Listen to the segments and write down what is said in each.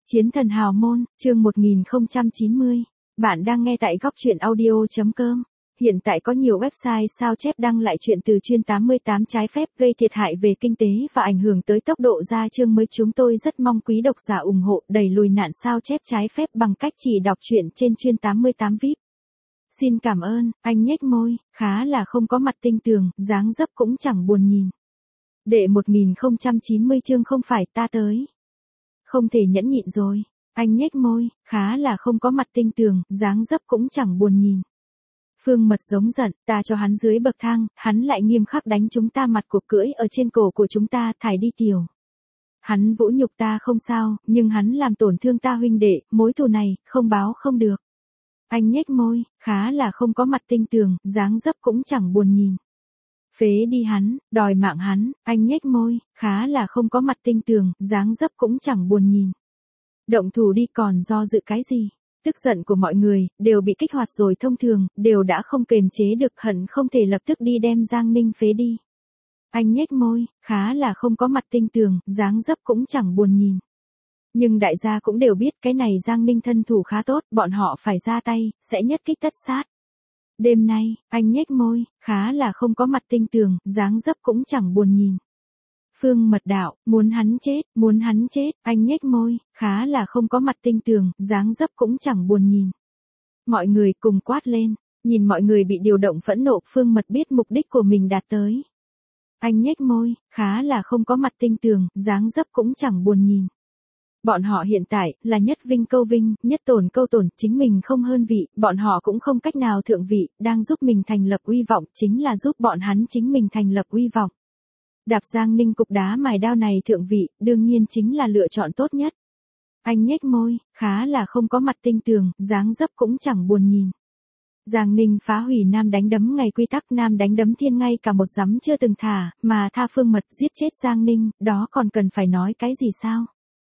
Chiến thần hào môn, chương 1090. Bạn đang nghe tại góc truyện audio.com. Hiện tại có nhiều website sao chép đăng lại chuyện từ chuyên 88 trái phép gây thiệt hại về kinh tế và ảnh hưởng tới tốc độ ra chương mới. Chúng tôi rất mong quý độc giả ủng hộ đẩy lùi nạn sao chép trái phép bằng cách chỉ đọc truyện trên chuyên 88 VIP. Xin cảm ơn, anh nhếch môi, khá là không có mặt tinh tường, dáng dấp cũng chẳng buồn nhìn. Đệ 1090 chương không phải ta tới. Không thể nhẫn nhịn rồi, anh nhếch môi, khá là không có mặt tinh tường, dáng dấp cũng chẳng buồn nhìn. Phương Mật giống giận, ta cho hắn dưới bậc thang, hắn lại nghiêm khắc đánh chúng ta, mặt cuộc cưỡi ở trên cổ của chúng ta, thải đi tiểu. Hắn vũ nhục ta không sao, nhưng hắn làm tổn thương ta huynh đệ, mối thù này, không báo không được. Anh nhếch môi, khá là không có mặt tinh tường, dáng dấp cũng chẳng buồn nhìn. Phế đi hắn, đòi mạng hắn, anh nhếch môi, khá là không có mặt tinh tường, dáng dấp cũng chẳng buồn nhìn. Động thủ đi, còn do dự cái gì? Tức giận của mọi người, đều bị kích hoạt rồi, thông thường, đều đã không kềm chế được, hận không thể lập tức đi đem Giang Ninh phế đi. Anh nhếch môi, khá là không có mặt tinh tường, dáng dấp cũng chẳng buồn nhìn. Nhưng đại gia cũng đều biết cái này Giang Ninh thân thủ khá tốt, bọn họ phải ra tay, sẽ nhất kích tất sát. Đêm nay, anh nhếch môi, khá là không có mặt tinh tường, dáng dấp cũng chẳng buồn nhìn. Phương Mật đạo, muốn hắn chết, anh nhếch môi, khá là không có mặt tinh tường, dáng dấp cũng chẳng buồn nhìn. Mọi người cùng quát lên, nhìn mọi người bị điều động phẫn nộ, Phương Mật biết mục đích của mình đạt tới. Anh nhếch môi, khá là không có mặt tinh tường, dáng dấp cũng chẳng buồn nhìn. Bọn họ hiện tại, là nhất vinh câu vinh, nhất tổn câu tổn, chính mình không hơn vị, bọn họ cũng không cách nào thượng vị, đang giúp mình thành lập uy vọng, chính là giúp bọn hắn chính mình thành lập uy vọng. Đạp Giang Ninh cục đá mài đao này thượng vị, đương nhiên chính là lựa chọn tốt nhất. Anh nhếch môi, khá là không có mặt tinh tường, dáng dấp cũng chẳng buồn nhìn. Giang Ninh phá hủy nam đánh đấm ngày quy tắc, nam đánh đấm thiên ngay cả một giấm chưa từng thả, mà tha Phương Mật giết chết Giang Ninh, đó còn cần phải nói cái gì sao?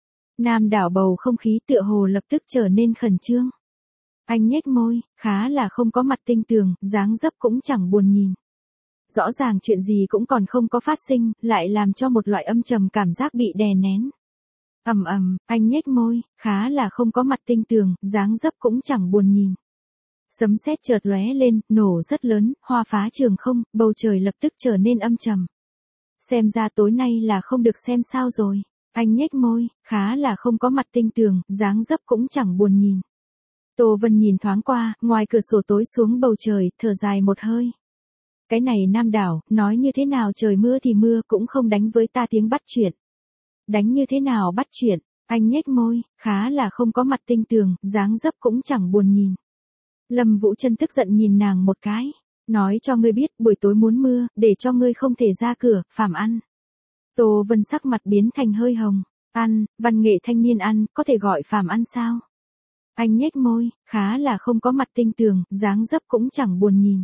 Nam đảo bầu không khí tựa hồ lập tức trở nên khẩn trương. Anh nhếch môi, khá là không có mặt tinh tường, dáng dấp cũng chẳng buồn nhìn. Rõ ràng chuyện gì cũng còn không có phát sinh, lại làm cho một loại âm trầm cảm giác bị đè nén. Anh nhếch môi, khá là không có mặt tinh tường, dáng dấp cũng chẳng buồn nhìn. Sấm sét chợt lóe lên, nổ rất lớn, hoa phá trường không, bầu trời lập tức trở nên âm trầm. Xem ra tối nay là không được xem sao rồi. Anh nhếch môi, khá là không có mặt tinh tường, dáng dấp cũng chẳng buồn nhìn. Tô Vân nhìn thoáng qua, ngoài cửa sổ tối xuống bầu trời, thở dài một hơi. Cái này Nam đảo, nói như thế nào trời mưa thì mưa, cũng không đánh với ta tiếng bắt chuyện. Đánh như thế nào bắt chuyện? Anh nhếch môi, khá là không có mặt tinh tường, dáng dấp cũng chẳng buồn nhìn. Lâm Vũ Trân tức giận nhìn nàng một cái, nói cho ngươi biết, buổi tối muốn mưa, để cho ngươi không thể ra cửa, phàm ăn. Tô Vân sắc mặt biến thành hơi hồng, ăn, văn nghệ thanh niên ăn, có thể gọi phàm ăn sao? Anh nhếch môi, khá là không có mặt tinh tường, dáng dấp cũng chẳng buồn nhìn.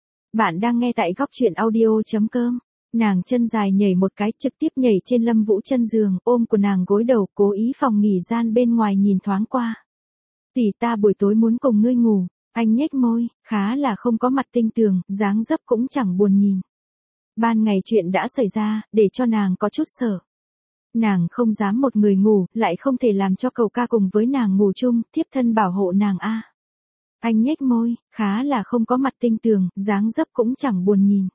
Bạn đang nghe tại góc truyện audio.com. Nàng chân dài nhảy một cái, trực tiếp nhảy trên Lâm Vũ Trân giường, ôm của nàng gối đầu, cố ý phòng nghỉ gian bên ngoài nhìn thoáng qua. Tỷ, ta buổi tối muốn cùng ngươi ngủ. Anh nhếch môi, khá là không có mặt tinh tường, dáng dấp cũng chẳng buồn nhìn. Ban ngày chuyện đã xảy ra, để cho nàng có chút sợ. Nàng không dám một người ngủ, lại không thể làm cho cậu ca cùng với nàng ngủ chung, thiếp thân bảo hộ nàng a. Anh nhếch môi, khá là không có mặt tinh tường, dáng dấp cũng chẳng buồn nhìn.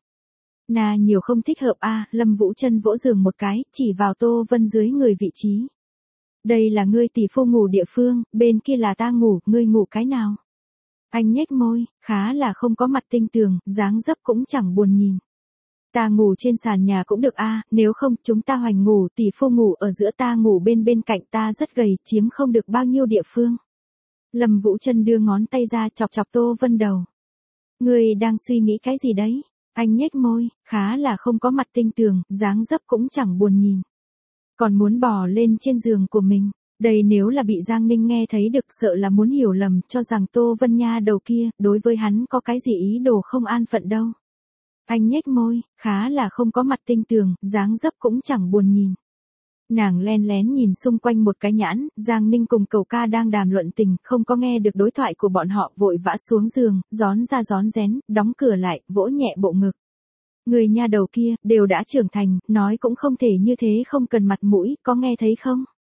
Nà nhiều không thích hợp a. Lâm Vũ Trân vỗ giường một cái, chỉ vào Tô Vân dưới người vị trí. Đây là ngươi tỷ phu ngủ địa phương, bên kia là ta ngủ, ngươi ngủ cái nào? Anh nhếch môi, khá là không có mặt tinh tường, dáng dấp cũng chẳng buồn nhìn. Ta ngủ trên sàn nhà cũng được a, nếu không chúng ta hoành ngủ, tỷ phu ngủ ở giữa, ta ngủ bên cạnh, ta rất gầy, chiếm không được bao nhiêu địa phương. Lâm Vũ Trân đưa ngón tay ra chọc chọc Tô Vân đầu. Ngươi đang suy nghĩ cái gì đấy? Anh nhếch môi, khá là không có mặt tinh tường, dáng dấp cũng chẳng buồn nhìn. Còn muốn bò lên trên giường của mình. Đây nếu là bị Giang Ninh nghe thấy được, sợ là muốn hiểu lầm, cho rằng Tô Vân Nha đầu kia, đối với hắn có cái gì ý đồ không an phận đâu. Anh nhếch môi, khá là không có mặt tinh tường, dáng dấp cũng chẳng buồn nhìn. Nàng len lén nhìn xung quanh một cái nhãn, Giang Ninh cùng cậu ca đang đàm luận tình, không có nghe được đối thoại của bọn họ, vội vã xuống giường, rón ra rón rén, đóng cửa lại, vỗ nhẹ bộ ngực. Người nha đầu kia, đều đã trưởng thành, nói cũng không thể như thế, không cần mặt mũi, có nghe thấy không?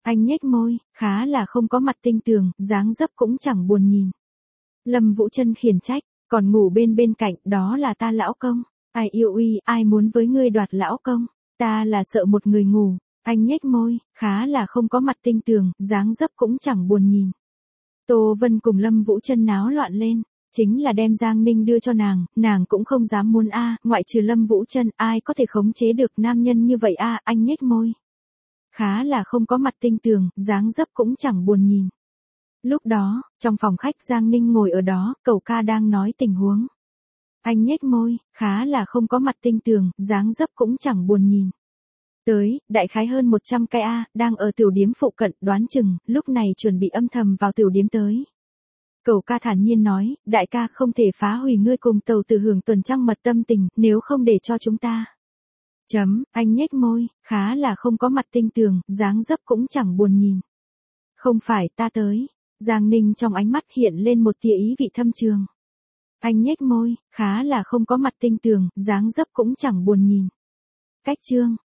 Anh nhếch môi, khá là không có mặt tinh tường, dáng dấp cũng chẳng buồn nhìn. Lâm Vũ Trân khiển trách, còn ngủ bên cạnh, đó là ta lão công. Ai yêu uy, ai muốn với ngươi đoạt lão công? Ta là sợ một người ngủ. Anh nhếch môi, khá là không có mặt tinh tường, dáng dấp cũng chẳng buồn nhìn. Tô Vân cùng Lâm Vũ Trân náo loạn lên, chính là đem Giang Ninh đưa cho nàng cũng không dám muốn ngoại trừ Lâm Vũ Trân, ai có thể khống chế được nam nhân như vậy anh nhếch môi. Khá là không có mặt tinh tường, dáng dấp cũng chẳng buồn nhìn. Lúc đó, trong phòng khách Giang Ninh ngồi ở đó, cậu ca đang nói tình huống. Anh nhếch môi, khá là không có mặt tinh tường, dáng dấp cũng chẳng buồn nhìn. Tới, đại khái hơn 100 cái đang ở tiểu điếm phụ cận, đoán chừng, lúc này chuẩn bị âm thầm vào tiểu điếm tới. Cậu ca thản nhiên nói, đại ca không thể phá hủy ngươi cùng Tàu Tử hưởng tuần trăng mật tâm tình, nếu không để cho chúng ta. Anh nhếch môi, khá là không có mặt tinh tường, dáng dấp cũng chẳng buồn nhìn. Không phải ta tới. Giang Ninh trong ánh mắt hiện lên một tia ý vị thâm trường. Anh nhếch môi, khá là không có mặt tinh tường, dáng dấp cũng chẳng buồn nhìn. Cách chương